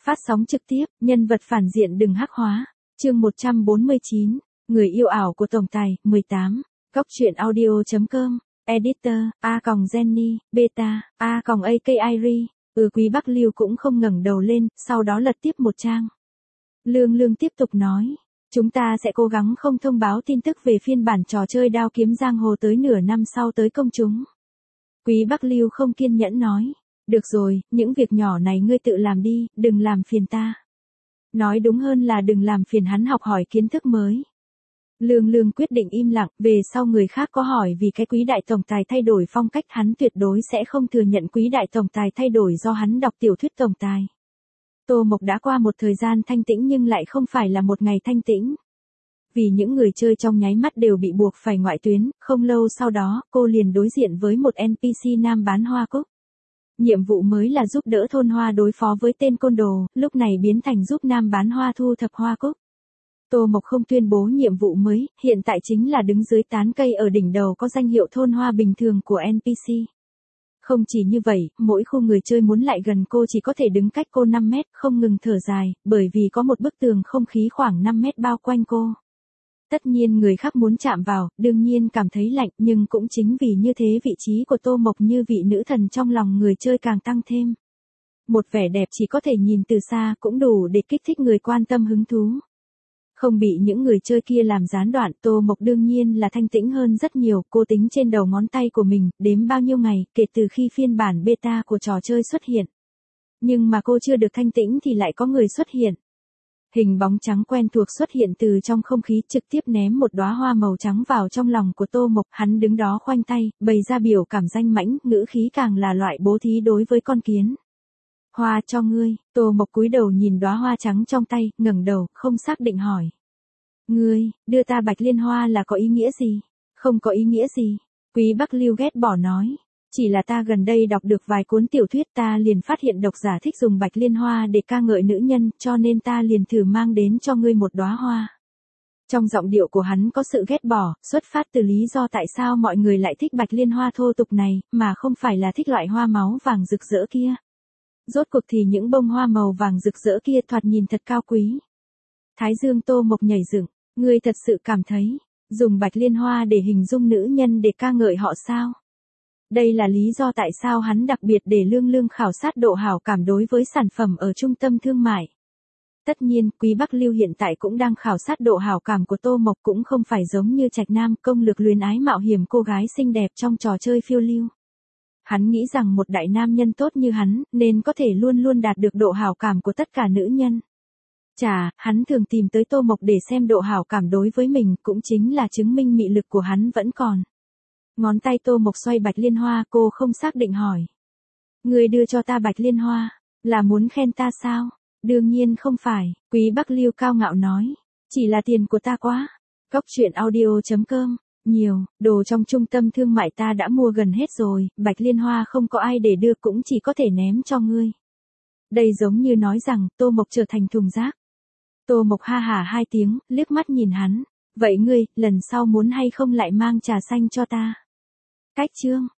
Phát sóng trực tiếp, nhân vật phản diện đừng hắc hóa. Chương 149, người yêu ảo của tổng tài, 18. Góc truyện audio.com. Editor, A.Jenny, Beta, A.AKIRI. Quý Bắc Lưu cũng không ngẩng đầu lên, sau đó lật tiếp một trang. Lương Lương tiếp tục nói. Chúng ta sẽ cố gắng không thông báo tin tức về phiên bản trò chơi đao kiếm giang hồ tới nửa năm sau tới công chúng. Quý Bắc Lưu không kiên nhẫn nói. Được rồi, những việc nhỏ này ngươi tự làm đi, đừng làm phiền ta. Nói đúng hơn là đừng làm phiền hắn học hỏi kiến thức mới. Lương Lương quyết định im lặng, về sau người khác có hỏi vì cái Quý đại tổng tài thay đổi phong cách hắn tuyệt đối sẽ không thừa nhận Quý đại tổng tài thay đổi do hắn đọc tiểu thuyết tổng tài. Tô Mộc đã qua một thời gian thanh tĩnh nhưng lại không phải là một ngày thanh tĩnh. Vì những người chơi trong nháy mắt đều bị buộc phải ngoại tuyến, không lâu sau đó, cô liền đối diện với một NPC nam bán hoa cúc. Nhiệm vụ mới là giúp đỡ thôn hoa đối phó với tên côn đồ, lúc này biến thành giúp nam bán hoa thu thập hoa cúc. Tô Mộc không tuyên bố nhiệm vụ mới, hiện tại chính là đứng dưới tán cây ở đỉnh đầu có danh hiệu thôn hoa bình thường của NPC. Không chỉ như vậy, mỗi khu người chơi muốn lại gần cô chỉ có thể đứng cách cô 5 mét, không ngừng thở dài, bởi vì có một bức tường không khí khoảng 5 mét bao quanh cô. Tất nhiên người khác muốn chạm vào, đương nhiên cảm thấy lạnh, nhưng cũng chính vì như thế vị trí của Tô Mộc như vị nữ thần trong lòng người chơi càng tăng thêm. Một vẻ đẹp chỉ có thể nhìn từ xa cũng đủ để kích thích người quan tâm hứng thú. Không bị những người chơi kia làm gián đoạn, Tô Mộc đương nhiên là thanh tĩnh hơn rất nhiều, cô tính trên đầu ngón tay của mình, đếm bao nhiêu ngày, kể từ khi phiên bản beta của trò chơi xuất hiện. Nhưng mà cô chưa được thanh tĩnh thì lại có người xuất hiện. Hình bóng trắng quen thuộc xuất hiện từ trong không khí trực tiếp ném một đóa hoa màu trắng vào trong lòng của Tô Mộc, hắn đứng đó khoanh tay, bày ra biểu cảm danh mãnh, ngữ khí càng là loại bố thí đối với con kiến. Hoa cho ngươi, Tô Mộc cúi đầu nhìn đóa hoa trắng trong tay, ngẩng đầu, không xác định hỏi. Ngươi, đưa ta bạch liên hoa là có ý nghĩa gì? Không có ý nghĩa gì. Quý Bắc Lưu ghét bỏ nói. Chỉ là ta gần đây đọc được vài cuốn tiểu thuyết ta liền phát hiện độc giả thích dùng bạch liên hoa để ca ngợi nữ nhân, cho nên ta liền thử mang đến cho ngươi một đóa hoa. Trong giọng điệu của hắn có sự ghét bỏ, xuất phát từ lý do tại sao mọi người lại thích bạch liên hoa thô tục này, mà không phải là thích loại hoa máu vàng rực rỡ kia. Rốt cuộc thì những bông hoa màu vàng rực rỡ kia thoạt nhìn thật cao quý. Thái dương Tô Mộc nhảy dựng, ngươi thật sự cảm thấy, dùng bạch liên hoa để hình dung nữ nhân để ca ngợi họ sao? Đây là lý do tại sao hắn đặc biệt để Lương Lương khảo sát độ hảo cảm đối với sản phẩm ở trung tâm thương mại. Tất nhiên, Quý Bắc Lưu hiện tại cũng đang khảo sát độ hảo cảm của Tô Mộc, cũng không phải giống như Trạch Nam công lược luyến ái mạo hiểm cô gái xinh đẹp trong trò chơi phiêu lưu. Hắn nghĩ rằng một đại nam nhân tốt như hắn, nên có thể luôn luôn đạt được độ hảo cảm của tất cả nữ nhân. Chà, hắn thường tìm tới Tô Mộc để xem độ hảo cảm đối với mình, cũng chính là chứng minh mị lực của hắn vẫn còn. Ngón tay Tô Mộc xoay bạch liên hoa, cô không xác định hỏi. Ngươi đưa cho ta bạch liên hoa, là muốn khen ta sao? Đương nhiên không phải, Quý Bắc Lưu cao ngạo nói. Chỉ là tiền của ta quá. Góc truyện audio.com. Nhiều, đồ trong trung tâm thương mại ta đã mua gần hết rồi, bạch liên hoa không có ai để đưa cũng chỉ có thể ném cho ngươi. Đây giống như nói rằng, Tô Mộc trở thành thùng rác. Tô Mộc ha hả 2 tiếng, liếc mắt nhìn hắn. Vậy ngươi, lần sau muốn hay không lại mang trà xanh cho ta? Cách chương.